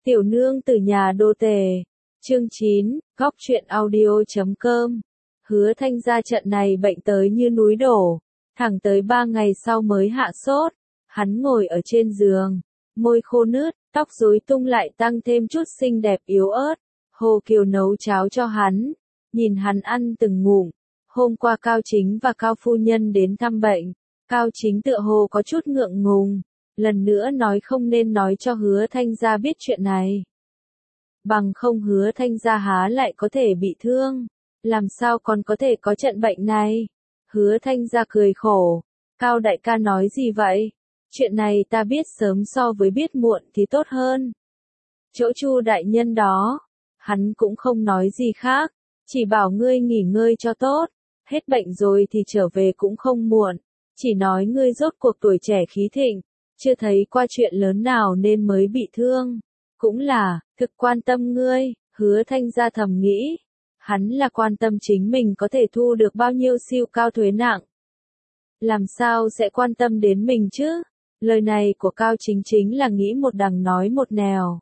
Tiểu nương từ nhà đô tề. Chương 9, góc truyện audio.com. Hứa Thanh gia trận này bệnh tới như núi đổ, thẳng tới 3 ngày sau mới hạ sốt. Hắn ngồi ở trên giường, môi khô nứt, tóc rối tung lại tăng thêm chút xinh đẹp yếu ớt. Hồ Kiều nấu cháo cho hắn, nhìn hắn ăn từng ngụm. Hôm qua Cao Chính và Cao Phu Nhân đến thăm bệnh, Cao Chính tựa hồ có chút ngượng ngùng, lần nữa nói không nên nói cho Hứa Thanh gia biết chuyện này. Bằng không Hứa Thanh gia há lại có thể bị thương, làm sao còn có thể có trận bệnh này. Hứa Thanh gia cười khổ, Cao đại ca nói gì vậy? Chuyện này ta biết sớm so với biết muộn thì tốt hơn. Chỗ Chu đại nhân đó, hắn cũng không nói gì khác, chỉ bảo ngươi nghỉ ngơi cho tốt, hết bệnh rồi thì trở về cũng không muộn, chỉ nói ngươi rốt cuộc tuổi trẻ khí thịnh, chưa thấy qua chuyện lớn nào nên mới bị thương, cũng là, thực quan tâm ngươi. Hứa Thanh gia thầm nghĩ, hắn là quan tâm chính mình có thể thu được bao nhiêu siêu cao thuế nặng. Làm sao sẽ quan tâm đến mình chứ? Lời này của Cao Chính chính là nghĩ một đằng nói một nẻo.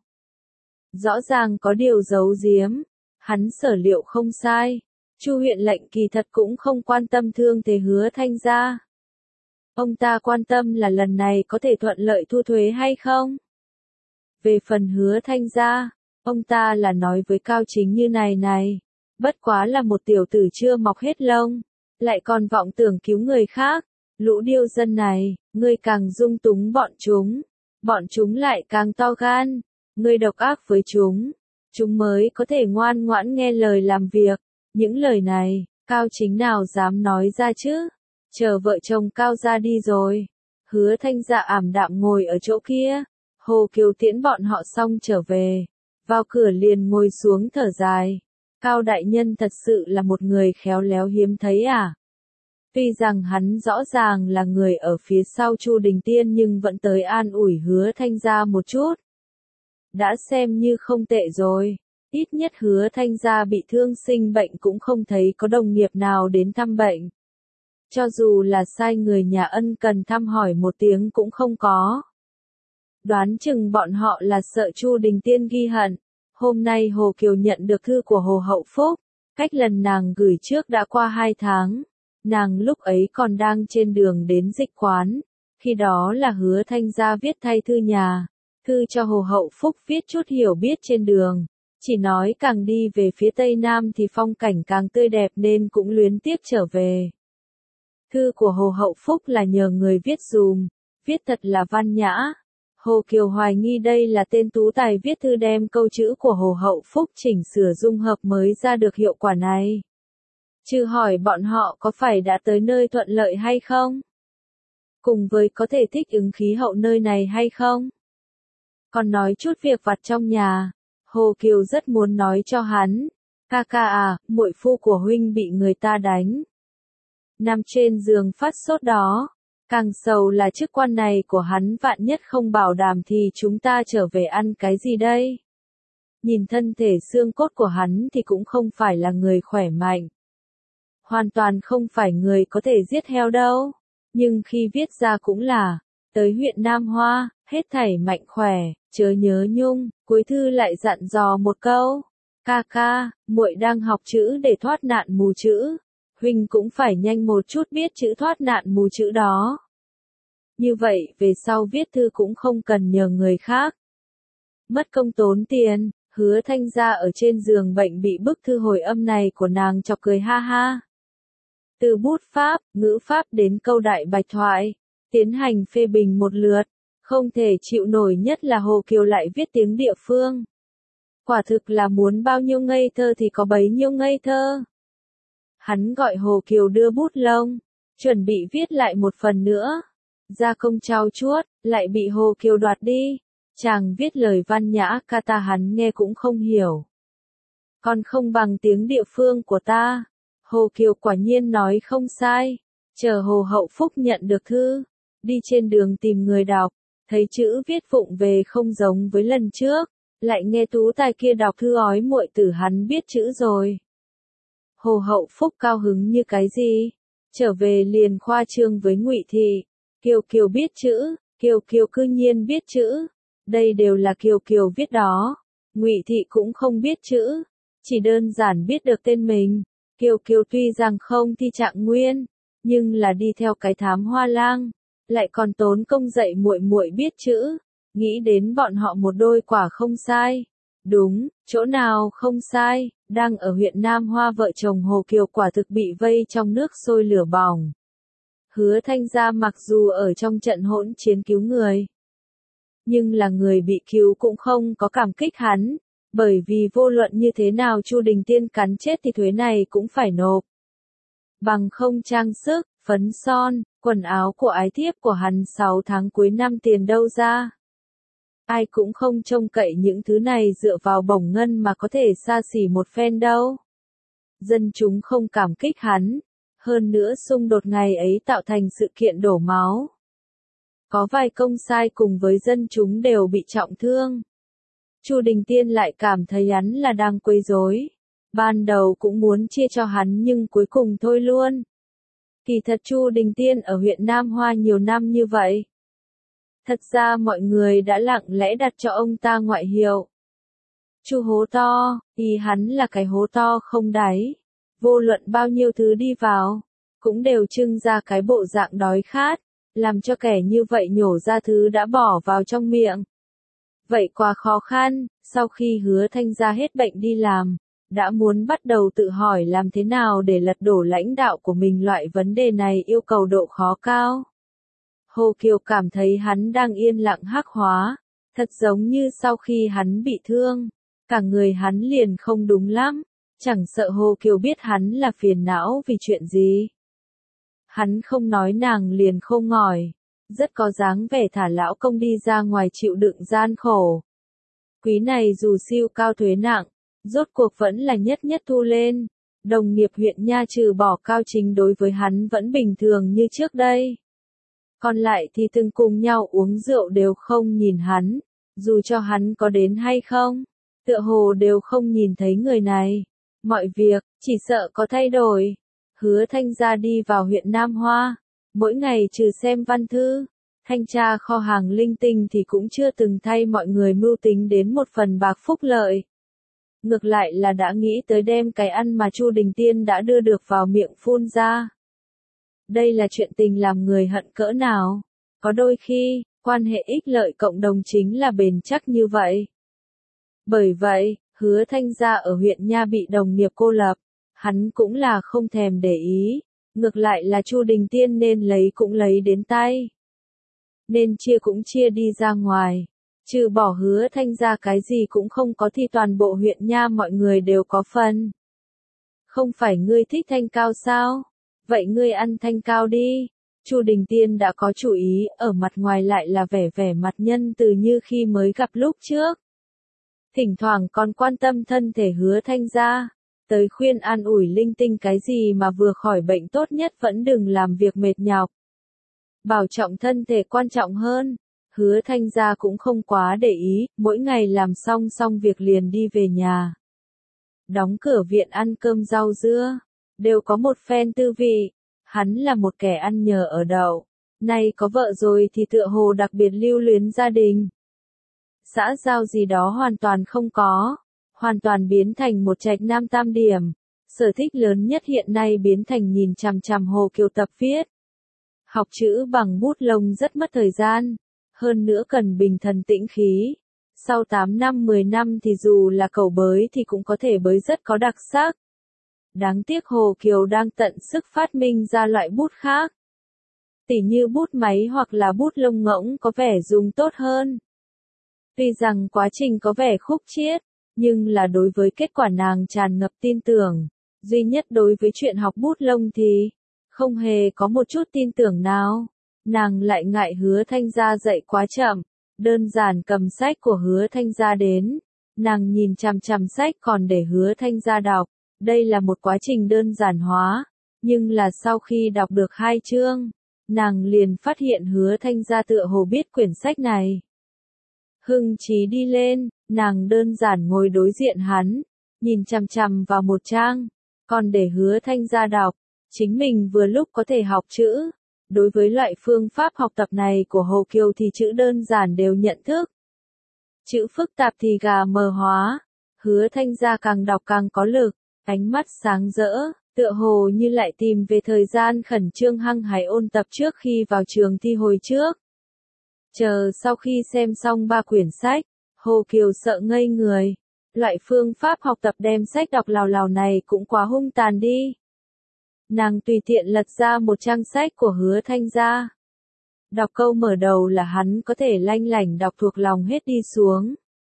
Rõ ràng có điều giấu giếm, hắn sở liệu không sai. Chu huyện lệnh kỳ thật cũng không quan tâm thương thế Hứa Thanh gia. Ông ta quan tâm là lần này có thể thuận lợi thu thuế hay không. Về phần Hứa Thanh gia, ông ta là nói với Cao Chính như này, bất quá là một tiểu tử chưa mọc hết lông, lại còn vọng tưởng cứu người khác. Lũ điêu dân này, ngươi càng dung túng bọn chúng lại càng to gan, ngươi độc ác với chúng mới có thể ngoan ngoãn nghe lời làm việc. Những lời này, Cao Chính nào dám nói ra chứ? Chờ vợ chồng Cao gia đi rồi, Hứa Thanh gia ảm đạm ngồi ở chỗ kia. Hồ Kiều tiễn bọn họ xong trở về, vào cửa liền ngồi xuống thở dài. Cao đại nhân thật sự là một người khéo léo hiếm thấy à? Tuy rằng hắn rõ ràng là người ở phía sau Chu Đình Tiên nhưng vẫn tới an ủi Hứa Thanh gia một chút. Đã xem như không tệ rồi, ít nhất Hứa Thanh gia bị thương sinh bệnh cũng không thấy có đồng nghiệp nào đến thăm bệnh. Cho dù là sai người nhà ân cần thăm hỏi một tiếng cũng không có. Đoán chừng bọn họ là sợ Chu Đình Tiên ghi hận. Hôm nay Hồ Kiều nhận được thư của Hồ Hậu Phúc, cách lần nàng gửi trước đã qua 2 tháng. Nàng lúc ấy còn đang trên đường đến dịch quán, khi đó là Hứa Thanh gia viết thay thư nhà, thư cho Hồ Hậu Phúc viết chút hiểu biết trên đường, chỉ nói càng đi về phía Tây Nam thì phong cảnh càng tươi đẹp nên cũng luyến tiếc trở về. Thư của Hồ Hậu Phúc là nhờ người viết dùm, viết thật là văn nhã. Hồ Kiều hoài nghi đây là tên tú tài viết thư đem câu chữ của Hồ Hậu Phúc chỉnh sửa dung hợp mới ra được hiệu quả này. Trừ hỏi bọn họ có phải đã tới nơi thuận lợi hay không? Cùng với có thể thích ứng khí hậu nơi này hay không? Còn nói chút việc vặt trong nhà, Hồ Kiều rất muốn nói cho hắn. Ca ca à, muội phu của huynh bị người ta đánh. Nằm trên giường phát sốt đó. Càng sầu là chức quan này của hắn vạn nhất không bảo đảm thì chúng ta trở về ăn cái gì đây? Nhìn thân thể xương cốt của hắn thì cũng không phải là người khỏe mạnh. Hoàn toàn không phải người có thể giết heo đâu. Nhưng khi viết ra cũng là, tới huyện Nam Hoa, hết thảy mạnh khỏe, chớ nhớ nhung. Cuối thư lại dặn dò một câu. Ca ca, muội đang học chữ để thoát nạn mù chữ. Huynh cũng phải nhanh một chút biết chữ thoát nạn mù chữ đó. Như vậy, về sau viết thư cũng không cần nhờ người khác. Mất công tốn tiền. Hứa Thanh gia ở trên giường bệnh bị bức thư hồi âm này của nàng chọc cười ha ha. Từ bút pháp, ngữ pháp đến câu đại bạch thoại, tiến hành phê bình một lượt, không thể chịu nổi nhất là Hồ Kiều lại viết tiếng địa phương. Quả thực là muốn bao nhiêu ngây thơ thì có bấy nhiêu ngây thơ. Hắn gọi Hồ Kiều đưa bút lông, chuẩn bị viết lại một phần nữa. Gia công trau chuốt, lại bị Hồ Kiều đoạt đi. Chàng viết lời văn nhã ca ta hắn nghe cũng không hiểu. Còn không bằng tiếng địa phương của ta. Hồ Kiều quả nhiên nói không sai. Chờ Hồ Hậu Phúc nhận được thư, đi trên đường tìm người đọc, thấy chữ viết vụng về không giống với lần trước, lại nghe tú tài kia đọc thư ói muội tử hắn biết chữ rồi. Hồ Hậu Phúc cao hứng như cái gì? Trở về liền khoa trương với Ngụy Thị. Kiều Kiều biết chữ, Kiều Kiều cư nhiên biết chữ. Đây đều là Kiều Kiều viết đó. Ngụy Thị cũng không biết chữ, chỉ đơn giản biết được tên mình. Kiều Kiều tuy rằng không thi trạng nguyên, nhưng là đi theo cái thám hoa lang, lại còn tốn công dạy muội muội biết chữ, nghĩ đến bọn họ một đôi quả không sai. Đúng, chỗ nào không sai, đang ở huyện Nam Hoa vợ chồng Hồ Kiều quả thực bị vây trong nước sôi lửa bỏng. Hứa Thanh Gia mặc dù ở trong trận hỗn chiến cứu người, nhưng là người bị cứu cũng không có cảm kích hắn, bởi vì vô luận như thế nào Chu Đình Tiên cắn chết thì thuế này cũng phải nộp. Bằng không trang sức, phấn son, quần áo của ái thiếp của hắn 6 tháng cuối năm tiền đâu ra. Ai cũng không trông cậy những thứ này dựa vào bổng ngân mà có thể xa xỉ một phen đâu. Dân chúng không cảm kích hắn, hơn nữa xung đột ngày ấy tạo thành sự kiện đổ máu. Có vài công sai cùng với dân chúng đều bị trọng thương. Chu Đình Tiên lại cảm thấy hắn là đang quấy rối. Ban đầu cũng muốn chia cho hắn nhưng cuối cùng thôi luôn. Kỳ thật Chu Đình Tiên ở huyện Nam Hoa nhiều năm như vậy. Thật ra mọi người đã lặng lẽ đặt cho ông ta ngoại hiệu. Chu hố to, ý hắn là cái hố to không đáy. Vô luận bao nhiêu thứ đi vào, cũng đều trưng ra cái bộ dạng đói khát, làm cho kẻ như vậy nhổ ra thứ đã bỏ vào trong miệng. Vậy quá khó khăn, sau khi Hứa Thanh Gia hết bệnh đi làm, đã muốn bắt đầu tự hỏi làm thế nào để lật đổ lãnh đạo của mình, loại vấn đề này yêu cầu độ khó cao. Hồ Kiều cảm thấy hắn đang yên lặng hắc hóa, thật giống như sau khi hắn bị thương, cả người hắn liền không đúng lắm, chẳng sợ Hồ Kiều biết hắn là phiền não vì chuyện gì. Hắn không nói nàng liền không ngỏi, rất có dáng vẻ thả lão công đi ra ngoài chịu đựng gian khổ. Quý này dù siêu cao thuế nặng, rốt cuộc vẫn là nhất nhất thu lên, đồng nghiệp huyện nha trừ bỏ Cao Chính đối với hắn vẫn bình thường như trước đây. Còn lại thì từng cùng nhau uống rượu đều không nhìn hắn, dù cho hắn có đến hay không, tựa hồ đều không nhìn thấy người này. Mọi việc, chỉ sợ có thay đổi. Hứa Thanh Gia đi vào huyện Nam Hoa, mỗi ngày trừ xem văn thư, thanh tra kho hàng linh tinh thì cũng chưa từng thay mọi người mưu tính đến một phần bạc phúc lợi. Ngược lại là đã nghĩ tới đem cái ăn mà Chu Đình Tiên đã đưa được vào miệng phun ra. Đây là chuyện tình làm người hận cỡ nào. Có đôi khi, quan hệ ích lợi cộng đồng chính là bền chắc như vậy. Bởi vậy, Hứa Thanh Gia ở huyện Nha bị đồng nghiệp cô lập, hắn cũng là không thèm để ý, ngược lại là Chu Đình Tiên nên lấy cũng lấy đến tay. Nên chia cũng chia đi ra ngoài, trừ bỏ Hứa Thanh Gia cái gì cũng không có thì toàn bộ huyện Nha mọi người đều có phần. Không phải ngươi thích thanh cao sao? Vậy ngươi ăn thanh cao đi. Chu Đình Tiên đã có chủ ý, ở mặt ngoài lại là vẻ mặt nhân từ như khi mới gặp lúc trước. Thỉnh thoảng còn quan tâm thân thể Hứa Thanh Gia, tới khuyên an ủi linh tinh cái gì mà vừa khỏi bệnh tốt nhất vẫn đừng làm việc mệt nhọc. Bảo trọng thân thể quan trọng hơn. Hứa Thanh Gia cũng không quá để ý, mỗi ngày làm xong việc liền đi về nhà. Đóng cửa viện ăn cơm rau dưa, đều có một phen tư vị. Hắn là một kẻ ăn nhờ ở đậu, nay có vợ rồi thì tựa hồ đặc biệt lưu luyến gia đình. Xã giao gì đó hoàn toàn không có, hoàn toàn biến thành một trạch nam tam điểm. Sở thích lớn nhất hiện nay biến thành nhìn chằm chằm Hồ Kiều tập viết. Học chữ bằng bút lông rất mất thời gian, hơn nữa cần bình thần tĩnh khí. Sau 8 năm 10 năm thì dù là cầu bới thì cũng có thể bới rất có đặc sắc. Đáng tiếc Hồ Kiều đang tận sức phát minh ra loại bút khác. Tỉ như bút máy hoặc là bút lông ngỗng có vẻ dùng tốt hơn. Tuy rằng quá trình có vẻ khúc chiết, nhưng là đối với kết quả nàng tràn ngập tin tưởng. Duy nhất đối với chuyện học bút lông thì không hề có một chút tin tưởng nào. Nàng lại ngại Hứa Thanh Gia dạy quá chậm, đơn giản cầm sách của Hứa Thanh Gia đến. Nàng nhìn chằm chằm sách còn để Hứa Thanh Gia đọc. Đây là một quá trình đơn giản hóa, nhưng là sau khi đọc được 2 chương, nàng liền phát hiện Hứa Thanh Gia tựa hồ biết quyển sách này. Hưng trí đi lên, nàng đơn giản ngồi đối diện hắn, nhìn chằm chằm vào một trang, còn để Hứa Thanh Gia đọc, chính mình vừa lúc có thể học chữ. Đối với loại phương pháp học tập này của Hồ Kiều thì chữ đơn giản đều nhận thức. Chữ phức tạp thì gà mờ hóa. Hứa Thanh Gia càng đọc càng có lực, ánh mắt sáng rỡ, tựa hồ như lại tìm về thời gian khẩn trương hăng hái ôn tập trước khi vào trường thi hồi trước. Chờ sau khi xem xong 3 quyển sách, Hồ Kiều sợ ngây người. Loại phương pháp học tập đem sách đọc lào lào này cũng quá hung tàn đi. Nàng tùy tiện lật ra một trang sách của Hứa Thanh Gia. Đọc câu mở đầu là hắn có thể lanh lảnh đọc thuộc lòng hết đi xuống.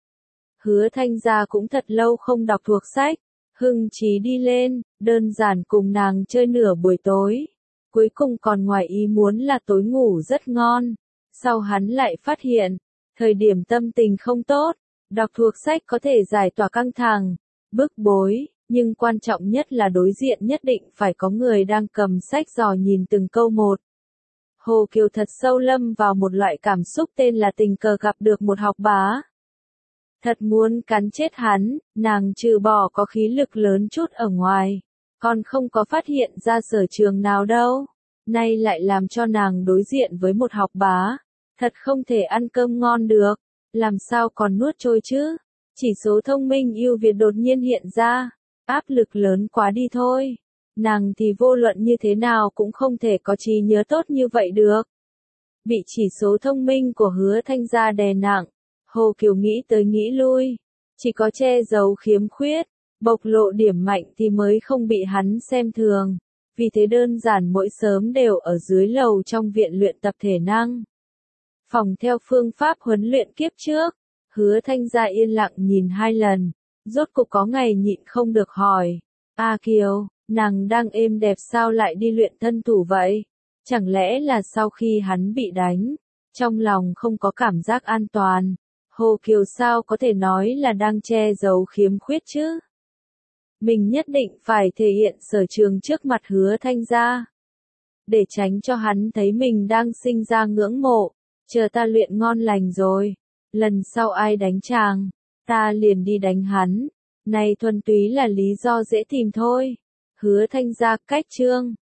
Hứa Thanh Gia cũng thật lâu không đọc thuộc sách, hưng trí đi lên, đơn giản cùng nàng chơi nửa buổi tối. Cuối cùng còn ngoài ý muốn là tối ngủ rất ngon. Sau hắn lại phát hiện, thời điểm tâm tình không tốt, đọc thuộc sách có thể giải tỏa căng thẳng, bức bối, nhưng quan trọng nhất là đối diện nhất định phải có người đang cầm sách dò nhìn từng câu một. Hồ Kiều thật sâu lâm vào một loại cảm xúc tên là tình cờ gặp được một học bá. Thật muốn cắn chết hắn, nàng trừ bỏ có khí lực lớn chút ở ngoài, còn không có phát hiện ra sở trường nào đâu. Nay lại làm cho nàng đối diện với một học bá, thật không thể ăn cơm ngon được, làm sao còn nuốt trôi chứ. Chỉ số thông minh ưu việt đột nhiên hiện ra, áp lực lớn quá đi thôi. Nàng thì vô luận như thế nào cũng không thể có trí nhớ tốt như vậy được. Bị chỉ số thông minh của Hứa Thanh Gia đè nặng, Hồ Kiều nghĩ tới nghĩ lui, chỉ có che giấu khiếm khuyết, bộc lộ điểm mạnh thì mới không bị hắn xem thường. Vì thế đơn giản mỗi sớm đều ở dưới lầu trong viện luyện tập thể năng. Phòng theo phương pháp huấn luyện kiếp trước, Hứa Thanh Gia yên lặng nhìn 2 lần, rốt cục có ngày nhịn không được hỏi. A Kiều, nàng đang êm đẹp sao lại đi luyện thân thủ vậy? Chẳng lẽ là sau khi hắn bị đánh, trong lòng không có cảm giác an toàn? Hồ Kiều sao có thể nói là đang che giấu khiếm khuyết chứ? Mình nhất định phải thể hiện sở trường trước mặt Hứa Thanh Gia, để tránh cho hắn thấy mình đang sinh ra ngưỡng mộ. Chờ ta luyện ngon lành rồi, lần sau ai đánh chàng, ta liền đi đánh hắn. Này thuần túy là lý do dễ tìm thôi. Hứa Thanh Gia cách chương